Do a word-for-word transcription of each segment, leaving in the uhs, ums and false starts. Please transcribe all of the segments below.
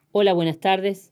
Hola, buenas tardes.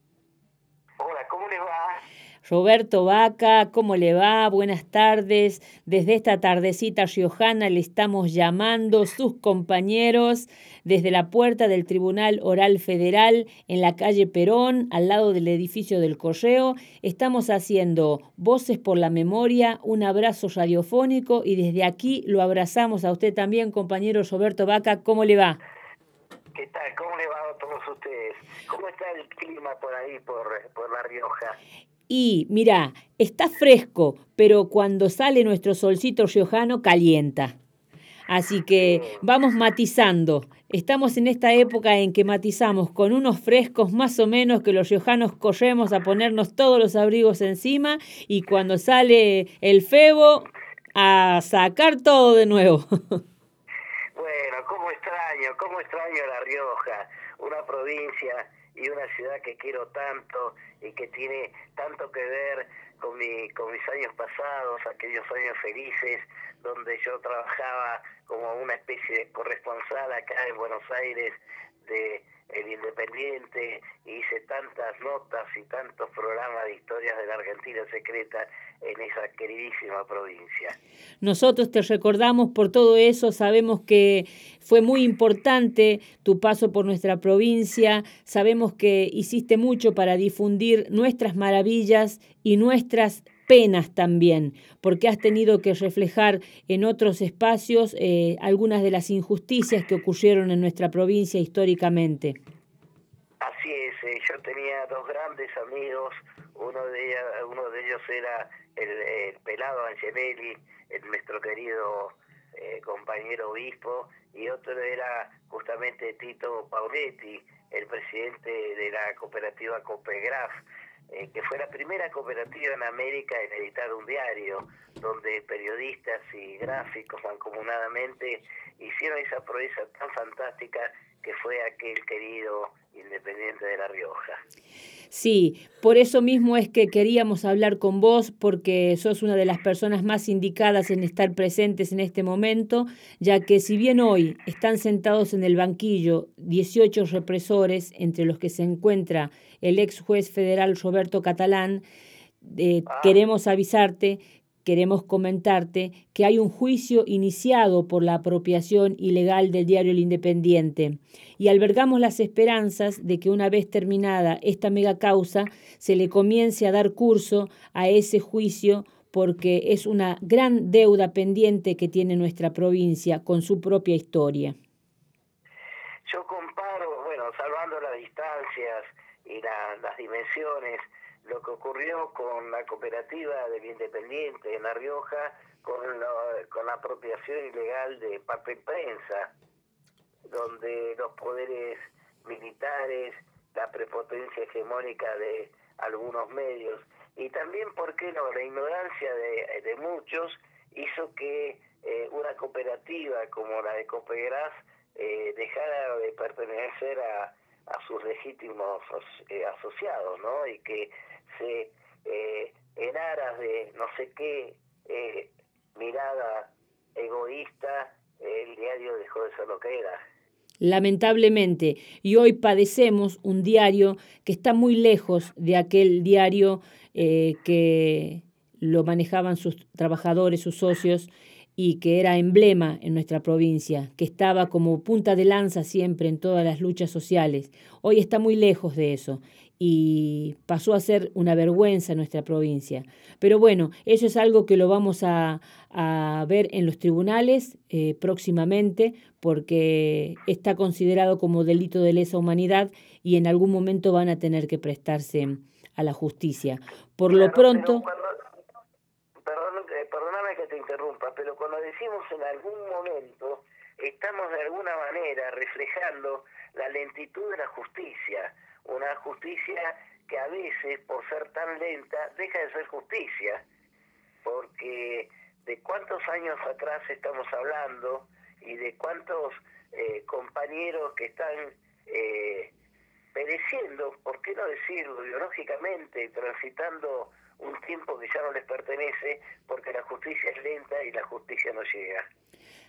Hola, ¿cómo les va? Roberto Vaca, ¿cómo le va? Buenas tardes. Desde esta tardecita riojana le estamos llamando sus compañeros desde la puerta del Tribunal Oral Federal en la calle Perón, al lado del edificio del Correo. Estamos haciendo Voces por la Memoria, un abrazo radiofónico y desde aquí lo abrazamos a usted también, compañero Roberto Vaca. ¿Cómo le va? ¿Qué tal? ¿Cómo les va a todos ustedes? ¿Cómo está el clima por ahí, por, por La Rioja? Y mira, está fresco, pero cuando sale nuestro solcito riojano calienta. Así que Bien, vamos matizando. Estamos en esta época en que matizamos con unos frescos más o menos que los riojanos corremos a ponernos todos los abrigos encima y cuando sale el febo a sacar todo de nuevo. bueno, ¿cómo extraño, cómo extraño La Rioja? Una provincia y una ciudad que quiero tanto y que tiene tanto que ver con, mi, con mis años pasados, aquellos años felices, donde yo trabajaba como una especie de corresponsal acá en Buenos Aires de El Independiente, hice tantas notas y tantos programas de historias de la Argentina secreta en esa queridísima provincia. Nosotros te recordamos por todo eso, sabemos que fue muy importante tu paso por nuestra provincia, sabemos que hiciste mucho para difundir nuestras maravillas y nuestras penas también, porque has tenido que reflejar en otros espacios eh, algunas de las injusticias que ocurrieron en nuestra provincia históricamente. Así es, eh, yo tenía dos grandes amigos, uno de, ella, uno de ellos era el, el pelado Angelelli, el nuestro querido eh, compañero obispo, y otro era justamente Tito Pauletti, el presidente de la cooperativa Copegraf, eh, que fue la primera cooperativa en América en editar un diario, donde periodistas y gráficos mancomunadamente hicieron esa proeza tan fantástica que fue aquel querido Independiente de La Rioja. Sí, por eso mismo es que queríamos hablar con vos, porque sos una de las personas más indicadas en estar presentes en este momento, ya que si bien hoy están sentados en el banquillo dieciocho represores, entre los que se encuentra el ex juez federal Roberto Catalán, eh, Ah, queremos avisarte, queremos comentarte que hay un juicio iniciado por la apropiación ilegal del diario El Independiente y albergamos las esperanzas de que una vez terminada esta mega causa se le comience a dar curso a ese juicio porque es una gran deuda pendiente que tiene nuestra provincia con su propia historia. yo comparo, bueno, salvando las distancias y la, las dimensiones, lo que ocurrió con la cooperativa del Independiente en La Rioja con, lo, con la apropiación ilegal de papel prensa, donde los poderes militares, la prepotencia hegemónica de algunos medios y también, ¿por qué no?, la ignorancia de, de muchos hizo que eh, una cooperativa como la de Copegraf eh, dejara de pertenecer a, a sus legítimos eh, asociados, ¿no? Y que se, eh, en aras de no sé qué eh, mirada egoísta, el diario dejó de ser lo que era. Lamentablemente, y hoy padecemos un diario que está muy lejos de aquel diario eh, que lo manejaban sus trabajadores, sus socios, y que era emblema en nuestra provincia, que estaba como punta de lanza siempre en todas las luchas sociales. Hoy está muy lejos de eso y pasó a ser una vergüenza en nuestra provincia. Pero bueno, eso es algo que lo vamos a, a ver en los tribunales eh, próximamente, porque está considerado como delito de lesa humanidad y en algún momento van a tener que prestarse a la justicia. Por lo Claro, pero pronto, cuando, perdón, eh, perdóname que te interrumpa, pero cuando decimos en algún momento, estamos de alguna manera reflejando la lentitud de la justicia, una justicia que a veces, por ser tan lenta, deja de ser justicia, porque de cuántos años atrás estamos hablando y de cuántos eh, compañeros que están eh, pereciendo, ¿por qué no decirlo?, biológicamente, transitando un tiempo que ya no les pertenece, porque la justicia es lenta y la justicia no llega.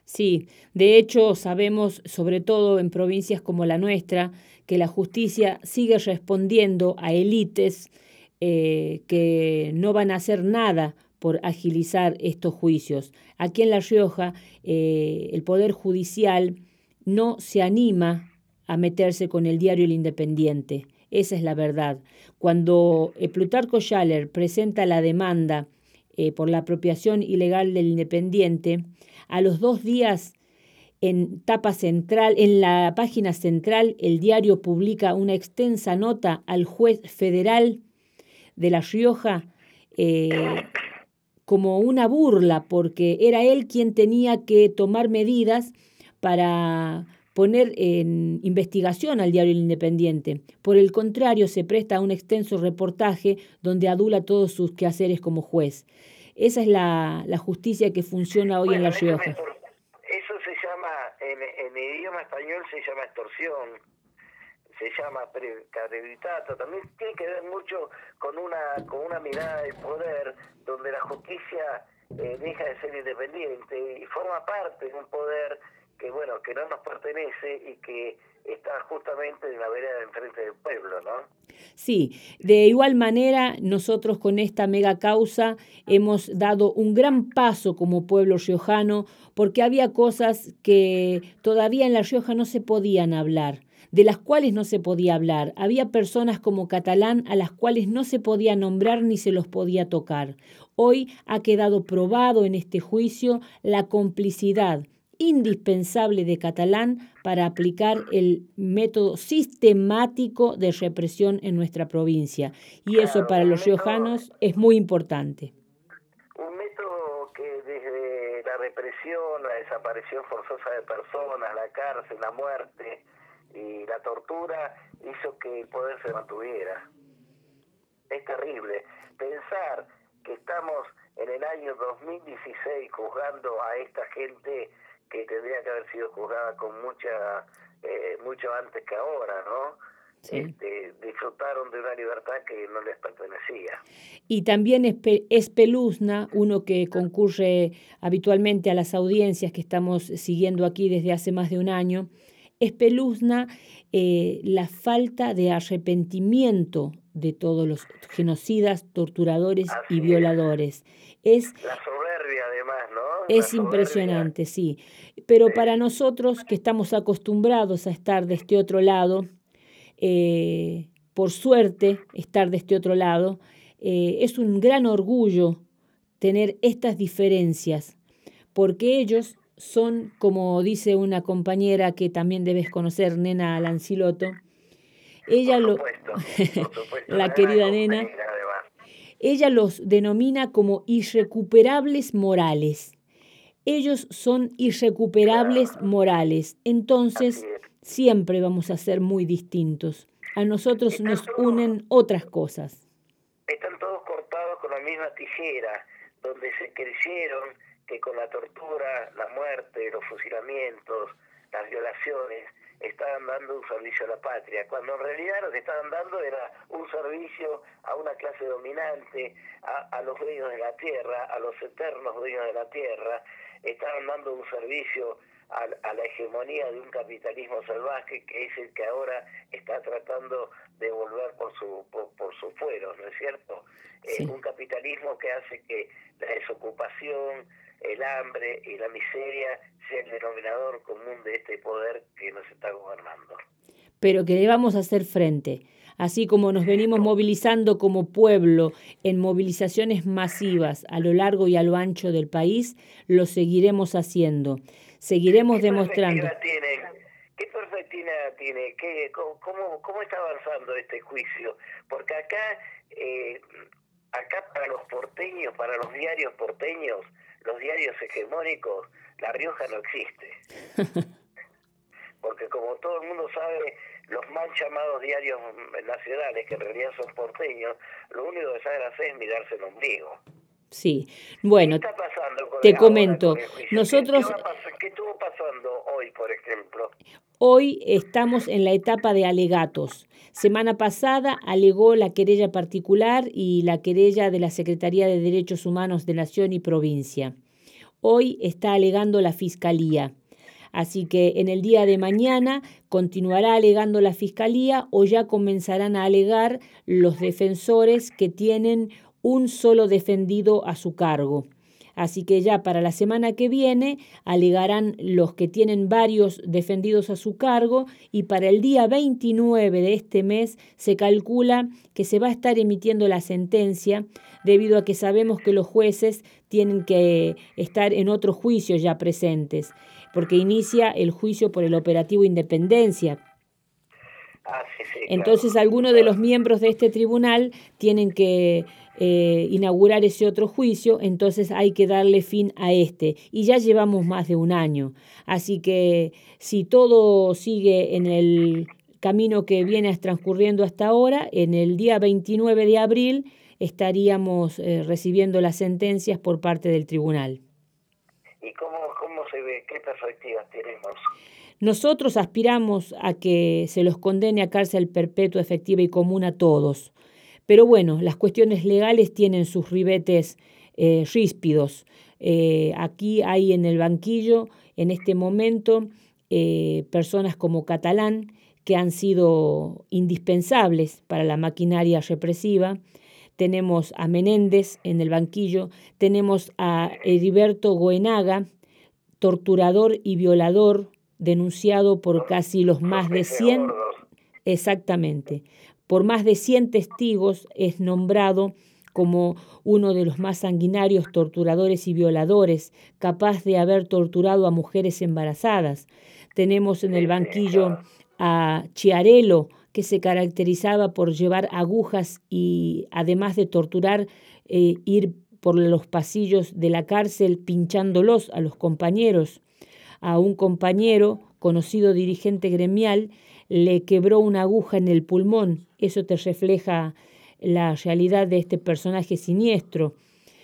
Sí, de hecho sabemos, sobre todo en provincias como la nuestra, que la justicia sigue respondiendo a élites eh, que no van a hacer nada por agilizar estos juicios. Aquí en La Rioja, eh, el Poder Judicial no se anima a meterse con el diario El Independiente. Esa es la verdad. Cuando eh, Plutarco Schaller presenta la demanda eh, por la apropiación ilegal del Independiente, a los dos días en tapa central, en la página central, el diario publica una extensa nota al juez federal de La Rioja eh, como una burla, porque era él quien tenía que tomar medidas para poner en investigación al diario El Independiente. Por el contrario, se presta a un extenso reportaje donde adula todos sus quehaceres como juez. Esa es la, la justicia que funciona hoy Bueno, en La eso, me, Rioja. eso se llama, en, en idioma español se llama extorsión, se llama precarietato, también tiene que ver mucho con una con una mirada de poder donde la justicia eh, deja de ser independiente y forma parte de un poder que bueno que no nos pertenece y que está justamente en la vereda de enfrente del pueblo, ¿no? Sí, de igual manera nosotros con esta mega causa hemos dado un gran paso como pueblo riojano porque había cosas que todavía en La Rioja no se podían hablar, de las cuales no se podía hablar. Había personas como Catalán a las cuales no se podía nombrar ni se los podía tocar. Hoy ha quedado probado en este juicio la complicidad indispensable de Catalán para aplicar el método sistemático de represión en nuestra provincia. Y eso Claro, para un los método, riojanos es muy importante. un método que desde la represión, la desaparición forzosa de personas, la cárcel, la muerte y la tortura hizo que el poder se mantuviera. Es terrible pensar que estamos en el año dos mil dieciséis juzgando a esta gente que tendría que haber sido juzgada con mucha eh, mucho antes que ahora, ¿no? Sí. Este, disfrutaron de una libertad que no les pertenecía. Y también espeluzna, uno que concurre habitualmente a las audiencias que estamos siguiendo aquí desde hace más de un año, espeluzna eh, la falta de arrepentimiento de todos los genocidas, torturadores Así y violadores. Es, Es la soberbia además, ¿no? La Es soberbia. impresionante, sí. Pero Sí. para nosotros que estamos acostumbrados a estar de este otro lado, eh, por suerte estar de este otro lado, eh, es un gran orgullo tener estas diferencias, porque ellos son, como dice una compañera que también debes conocer, Nena Lanciloto, ella Por lo, supuesto, por supuesto, la una gran querida Nena, compañera además. ella los denomina como irrecuperables morales. Ellos son irrecuperables Claro, morales, así entonces es. siempre vamos a ser muy distintos. A nosotros Están nos todos, unen otras cosas. están todos cortados con la misma tijera, donde se creyeron que con la tortura, la muerte, los fusilamientos, las violaciones, estaban dando un servicio a la patria, cuando en realidad lo que estaban dando era un servicio a una clase dominante, a, a los dueños de la tierra, a los eternos dueños de la tierra, estaban dando un servicio a, a la hegemonía de un capitalismo salvaje que es el que ahora está tratando de volver por su por, por sus fueros, ¿no es cierto? Sí. Eh, un capitalismo que hace que la desocupación, el hambre y la miseria sea el denominador común de este poder que nos está gobernando. Pero que le vamos a hacer frente. Así como nos venimos movilizando como pueblo en movilizaciones masivas a lo largo y a lo ancho del país, lo seguiremos haciendo. Seguiremos ¿Qué demostrando. perspectiva tienen? ¿Qué perspectiva tiene? ¿Qué, cómo, ¿Cómo está avanzando este juicio? Porque acá, eh, acá para los porteños, para los diarios porteños, los diarios hegemónicos, La Rioja no existe. Porque como todo el mundo sabe, los mal llamados diarios nacionales, que en realidad son porteños, lo único que saben hacer es mirarse el ombligo. Sí, bueno, ¿Qué está pasando con te el, comento, con el juicio? nosotros... ¿Qué, qué, va a pasar? ¿Qué estuvo pasando hoy, por ejemplo? Hoy estamos en la etapa de alegatos. Semana pasada alegó la querella particular y la querella de la Secretaría de Derechos Humanos de Nación y Provincia. hoy está alegando la Fiscalía. Así que en el día de mañana continuará alegando la Fiscalía o ya comenzarán a alegar los defensores que tienen un solo defendido a su cargo. Así que ya para la semana que viene alegarán los que tienen varios defendidos a su cargo y para el día veintinueve de este mes se calcula que se va a estar emitiendo la sentencia debido a que sabemos que los jueces tienen que estar en otro juicio ya presentes, porque inicia el juicio por el operativo Independencia. Ah, sí, sí, Entonces claro. algunos de los miembros de este tribunal tienen que eh, inaugurar ese otro juicio, entonces hay que darle fin a este. Y ya llevamos más de un año. Así que si todo sigue en el camino que viene transcurriendo hasta ahora, en el día veintinueve de abril estaríamos eh, recibiendo las sentencias por parte del tribunal. ¿Y cómo, cómo se ve? ¿Qué perspectivas tenemos? Nosotros aspiramos a que se los condene a cárcel perpetua, efectiva y común a todos. Pero bueno, las cuestiones legales tienen sus ribetes eh, ríspidos. Eh, aquí hay en el banquillo, en este momento, eh, personas como Catalán, que han sido indispensables para la maquinaria represiva. Tenemos a Menéndez en el banquillo, tenemos a Heriberto Goenaga, torturador y violador, denunciado por casi los más de cien, exactamente, por más de cien testigos, es nombrado como uno de los más sanguinarios torturadores y violadores, capaz de haber torturado a mujeres embarazadas. Tenemos en el banquillo a Chiarello, que se caracterizaba por llevar agujas y, además de torturar, eh, ir por los pasillos de la cárcel pinchándolos a los compañeros. A un compañero, conocido dirigente gremial, le quebró una aguja en el pulmón. Eso te refleja la realidad de este personaje siniestro.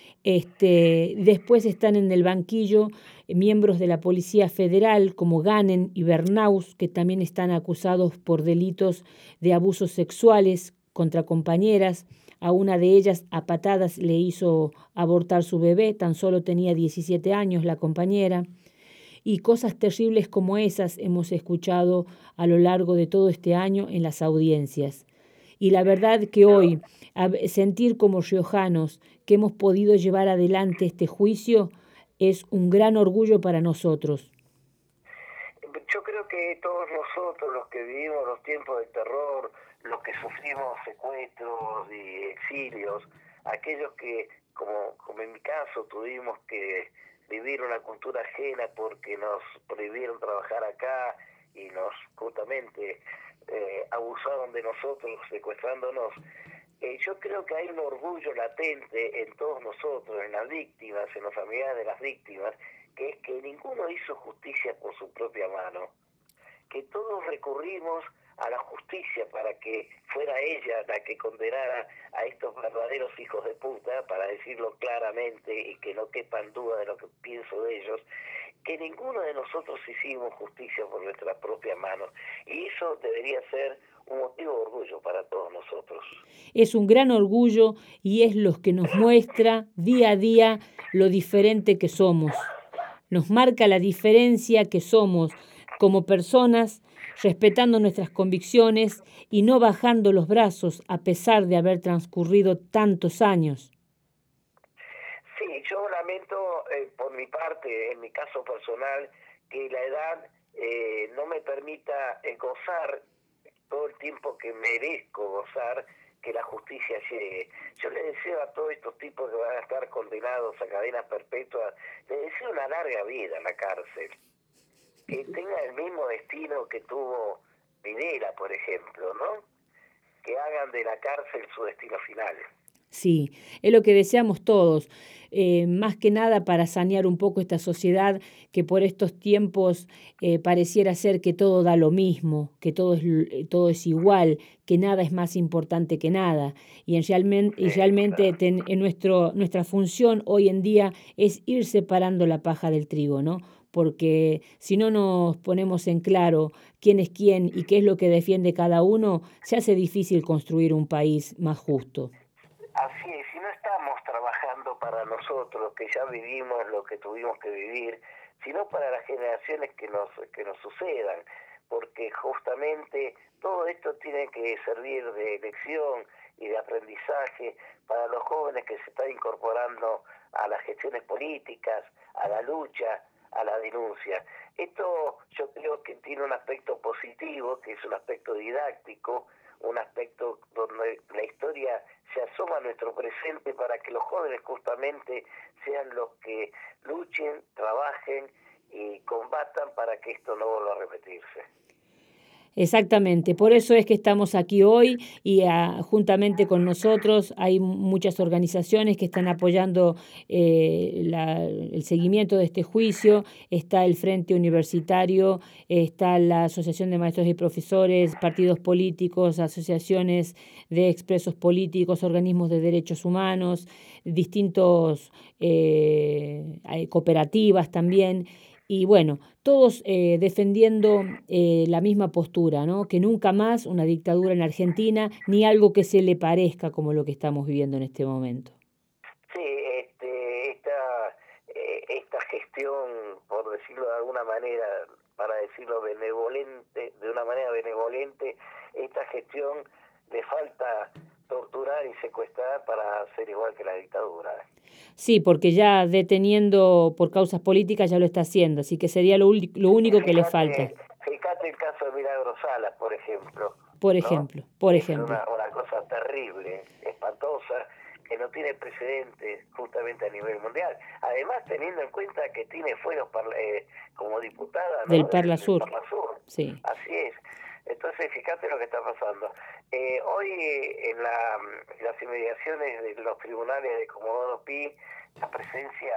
Este, después están en el banquillo miembros de la Policía Federal como Ganen y Bernaus, que también están acusados por delitos de abusos sexuales contra compañeras. A una de ellas a patadas le hizo abortar su bebé, tan solo tenía diecisiete años la compañera. Y cosas terribles como esas hemos escuchado a lo largo de todo este año en las audiencias. Y la verdad que hoy sentir como riojanos que hemos podido llevar adelante este juicio es un gran orgullo para nosotros. Yo creo que todos nosotros, los que vivimos los tiempos de terror, los que sufrimos secuestros y exilios, aquellos que, como, como en mi caso, tuvimos que vivir una cultura ajena porque nos prohibieron trabajar acá y nos justamente eh, abusaron de nosotros secuestrándonos. Eh, yo creo que hay un orgullo latente en todos nosotros, en las víctimas, en los familiares de las víctimas, que es que ninguno hizo justicia por su propia mano, que todos recurrimos a la justicia para que fuera ella la que condenara a estos verdaderos hijos de puta, para decirlo claramente y que no quepan duda de lo que pienso de ellos, que ninguno de nosotros hicimos justicia por nuestra propia mano. Y eso debería ser un motivo de orgullo para todos nosotros. Es un gran orgullo y es lo que nos muestra día a día lo diferente que somos. Nos marca la diferencia que somos como personas, respetando nuestras convicciones y no bajando los brazos a pesar de haber transcurrido tantos años. Sí, yo lamento eh, por mi parte, en mi caso personal, que la edad eh, no me permita eh, gozar todo el tiempo que merezco gozar, que la justicia llegue. Yo le deseo a todos estos tipos que van a estar condenados a cadenas perpetuas, les deseo una larga vida en la cárcel, que tengan el mismo destino que tuvo Videla, por ejemplo, ¿no? Que hagan de la cárcel su destino final. Sí, es lo que deseamos todos, eh, más que nada para sanear un poco esta sociedad que por estos tiempos eh, pareciera ser que todo da lo mismo, que todo es, todo es igual, que nada es más importante que nada. Y, en realmente, y realmente ten, en nuestro, nuestra función hoy en día es ir separando la paja del trigo, ¿no? Porque si no nos ponemos en claro quién es quién y qué es lo que defiende cada uno, se hace difícil construir un país más justo. Así es, si no estamos trabajando para nosotros, nosotros que ya vivimos lo que tuvimos que vivir, sino para las generaciones que nos, que nos sucedan, porque justamente todo esto tiene que servir de lección y de aprendizaje para los jóvenes que se están incorporando a las gestiones políticas, a la lucha, a la denuncia. Esto yo creo que tiene un aspecto positivo, que es un aspecto didáctico, un aspecto donde la historia se asoma a nuestro presente para que los jóvenes justamente sean los que luchen, trabajen y combatan para que esto no vuelva a repetirse. Exactamente, por eso es que estamos aquí hoy y uh, juntamente con nosotros hay muchas organizaciones que están apoyando eh, la, el seguimiento de este juicio. Está el Frente Universitario, está la Asociación de Maestros y Profesores, partidos políticos, asociaciones de expresos políticos, organismos de derechos humanos, distintos eh, cooperativas también. Y bueno, todos eh, defendiendo eh, la misma postura, ¿no? Que nunca más una dictadura en Argentina, ni algo que se le parezca como lo que estamos viviendo en este momento. Sí, este, esta, eh, esta gestión, por decirlo de alguna manera, para decirlo benevolente, de una manera benevolente, esta gestión le falta torturar y secuestrar para ser igual que la dictadura. Sí, porque ya deteniendo por causas políticas ya lo está haciendo, así que sería lo, lo único fíjate, que le falta. Fíjate el caso de Milagro Salas, por ejemplo. Por ejemplo, ¿no? por es ejemplo. Una, una cosa terrible, espantosa, que no tiene precedentes justamente a nivel mundial. Además, teniendo en cuenta que tiene fueros eh, como diputada, ¿no? Del Parla del, Sur. Del Parla Sur. Sí. Así es. Entonces, fíjate lo que está pasando. Eh, hoy, en, la, en las inmediaciones de los tribunales de Comodoro Pi, la presencia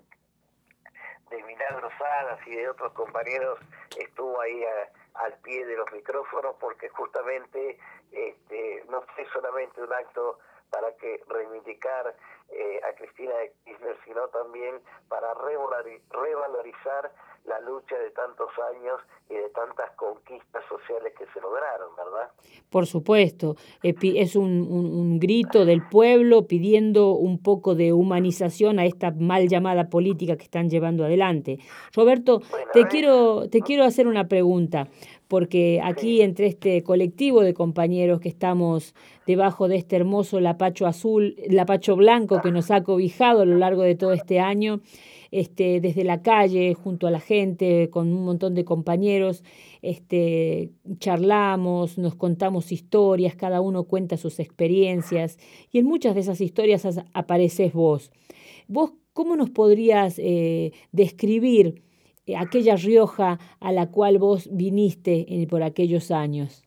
de Milagro Salas y de otros compañeros estuvo ahí a, al pie de los micrófonos, porque justamente este, no fue solamente un acto para que reivindicar eh, a Cristina de Kirchner, sino también para revalorizar la lucha de tantos años y de tantas conquistas sociales que se lograron, ¿verdad? Por supuesto, es un, un, un grito del pueblo pidiendo un poco de humanización a esta mal llamada política que están llevando adelante. Roberto, bueno, te, quiero, te quiero hacer una pregunta, porque aquí sí. entre este colectivo de compañeros que estamos debajo de este hermoso lapacho azul, lapacho blanco que nos ha cobijado a lo largo de todo este año, este, desde la calle, junto a la gente, con un montón de compañeros, este, charlamos, nos contamos historias, cada uno cuenta sus experiencias y en muchas de esas historias apareces vos. ¿Vos cómo nos podrías eh, describir aquella Rioja a la cual vos viniste eh, por aquellos años?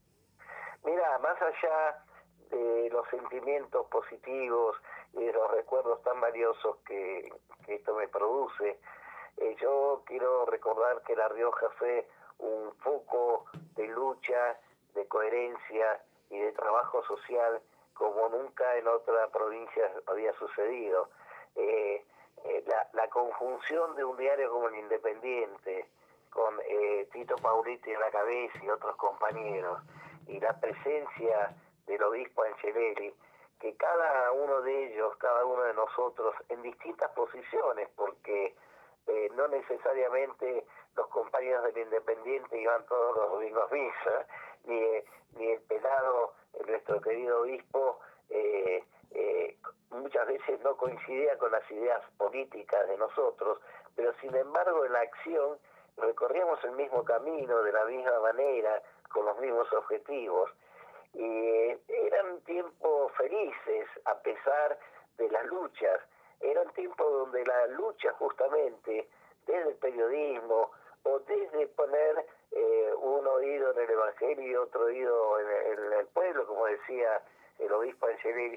Mira, más allá de los sentimientos positivos y de los recuerdos tan valiosos que, que esto me produce, eh, yo quiero recordar que La Rioja fue un foco de lucha, de coherencia y de trabajo social como nunca en otra provincia había sucedido. Eh, eh, la, la conjunción de un diario como El Independiente, con eh, Tito Pauliti en la cabeza y otros compañeros, y la presencia del obispo Angelelli, que cada uno de ellos, cada uno de nosotros, en distintas posiciones, porque eh, no necesariamente los compañeros del Independiente iban todos los domingos a misa, ni, ni el pelado, nuestro querido obispo, eh, eh, muchas veces no coincidía con las ideas políticas de nosotros, pero sin embargo en la acción recorríamos el mismo camino de la misma manera, con los mismos objetivos. Y eh, eran tiempos felices a pesar de las luchas, eran tiempos donde la lucha justamente desde el periodismo o desde poner eh, un oído en el Evangelio y otro oído en el, en el pueblo, como decía el obispo Angelelli,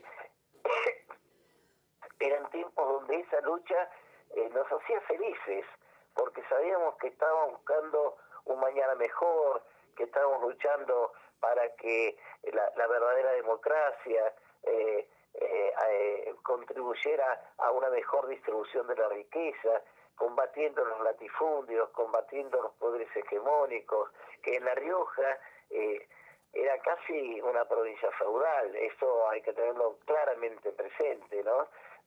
eran tiempos donde esa lucha eh, nos hacía felices, porque sabíamos que estábamos buscando un mañana mejor, que estábamos luchando para que la, la verdadera democracia eh, eh, eh, contribuyera a una mejor distribución de la riqueza, combatiendo los latifundios, combatiendo los poderes hegemónicos, que en La Rioja eh, era casi una provincia feudal, eso hay que tenerlo claramente presente, ¿no?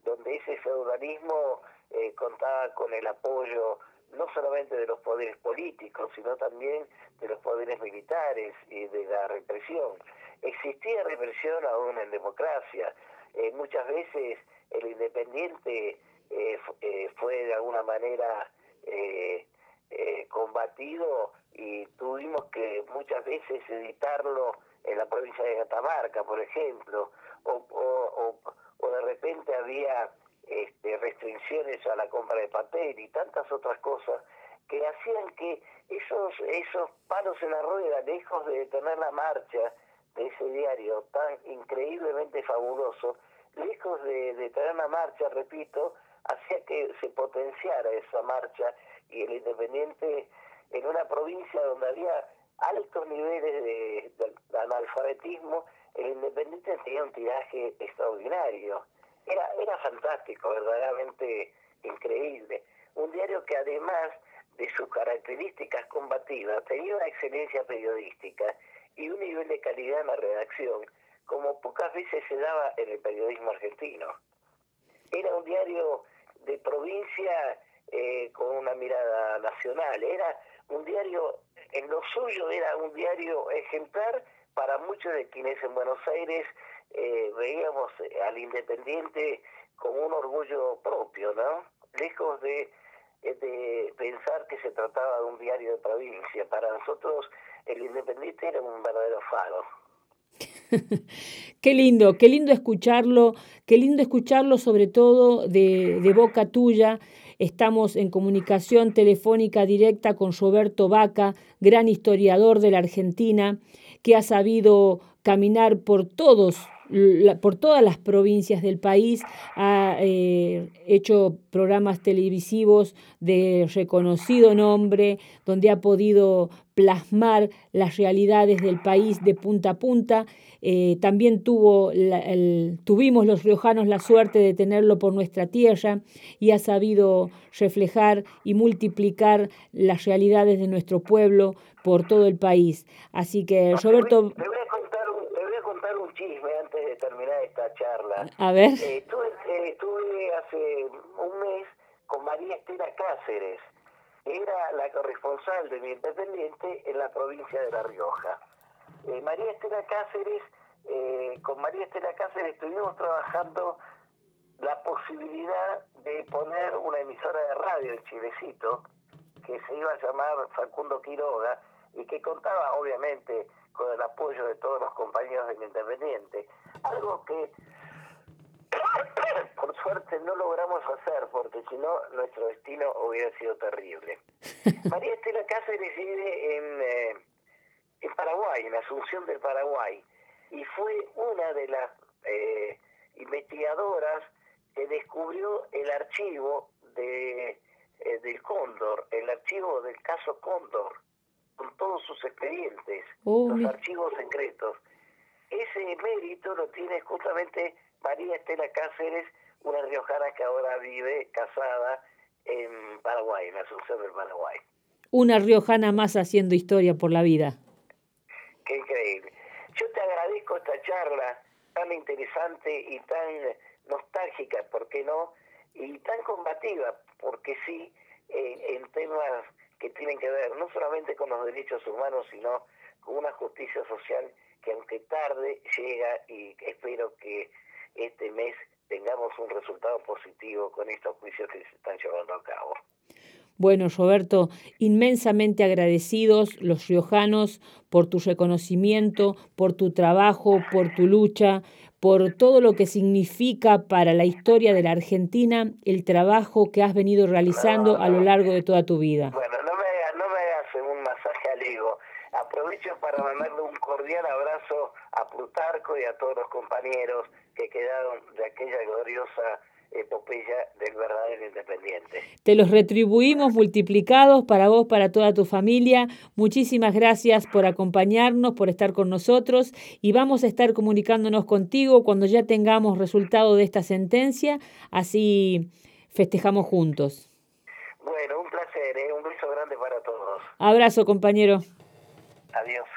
donde ese feudalismo eh, contaba con el apoyo no solamente de los poderes políticos, sino también de los poderes militares y de la represión. Existía represión aún en democracia. Eh, muchas veces el independiente eh, eh, fue de alguna manera eh, eh, combatido y tuvimos que muchas veces editarlo en la provincia de Catamarca, por ejemplo, o, o, o, o de repente había este, restricciones a la compra de papel y tantas otras cosas que hacían que esos, esos palos en la rueda, lejos de detener la marcha de ese diario tan increíblemente fabuloso, lejos de detener la marcha, repito, hacía que se potenciara esa marcha y el Independiente en una provincia donde había altos niveles de, de, de analfabetismo, el Independiente tenía un tiraje extraordinario. Era, era fantástico, verdaderamente increíble. Un diario que además de sus características combativas tenía una excelencia periodística y un nivel de calidad en la redacción como pocas veces se daba en el periodismo argentino. Era un diario de provincia eh, con una mirada nacional, era un diario, en lo suyo era un diario ejemplar para muchos de quienes en Buenos Aires eh, veíamos al Independiente como un orgullo propio, ¿no? Lejos de, de pensar que se trataba de un diario de provincia, para nosotros el Independiente era un verdadero faro. Qué lindo, qué lindo escucharlo, qué lindo escucharlo sobre todo de, de boca tuya. Estamos en comunicación telefónica directa con Roberto Vaca, gran historiador de la Argentina, que ha sabido caminar por todos, por todas las provincias del país, ha eh, hecho programas televisivos de reconocido nombre, donde ha podido plasmar las realidades del país de punta a punta. Eh, también tuvo la, el, tuvimos los riojanos la suerte de tenerlo por nuestra tierra y ha sabido reflejar y multiplicar las realidades de nuestro pueblo por todo el país. Así que, Roberto... Te voy a contar un, te voy a contar un chisme antes de terminar esta charla. A ver. Eh, estuve, eh, estuve hace un mes con María Estela Cáceres. Era la corresponsal de mi Independiente en la provincia de La Rioja. Eh, María Estela Cáceres, eh, con María Estela Cáceres estuvimos trabajando la posibilidad de poner una emisora de radio en Chilecito, que se iba a llamar Facundo Quiroga, y que contaba obviamente con el apoyo de todos los compañeros del Independiente. Algo que por suerte no logramos hacer, porque si no nuestro destino hubiera sido terrible. María Estela Cáceres vive en... Eh, en Paraguay, en Asunción del Paraguay, y fue una de las eh, investigadoras que descubrió el archivo de, eh, del Cóndor, el archivo del caso Cóndor, con todos sus expedientes, oh, los mi... archivos secretos. Ese mérito lo tiene justamente María Estela Cáceres, una riojana que ahora vive casada en Paraguay, en Asunción del Paraguay. Una riojana más haciendo historia por la vida. Qué increíble. Yo te agradezco esta charla tan interesante y tan nostálgica, ¿por qué no? Y tan combativa, porque sí, eh, en temas que tienen que ver no solamente con los derechos humanos, sino con una justicia social que aunque tarde llega, y espero que este mes tengamos un resultado positivo con estos juicios que se están llevando a cabo. Bueno, Roberto, inmensamente agradecidos los riojanos por tu reconocimiento, por tu trabajo, por tu lucha, por todo lo que significa para la historia de la Argentina el trabajo que has venido realizando no, no, a lo largo de toda tu vida. Bueno, no me hagas, no me hagas un masaje al ego. Aprovecho para mandarle un cordial abrazo a Plutarco y a todos los compañeros que quedaron de aquella gloriosa epopeya del verdadero Independiente. Te los retribuimos multiplicados para vos, para toda tu familia. Muchísimas gracias por acompañarnos, por estar con nosotros, y vamos a estar comunicándonos contigo cuando ya tengamos resultado de esta sentencia, así festejamos juntos. Bueno, un placer, ¿eh? Un beso grande para todos. Abrazo, compañero. Adiós.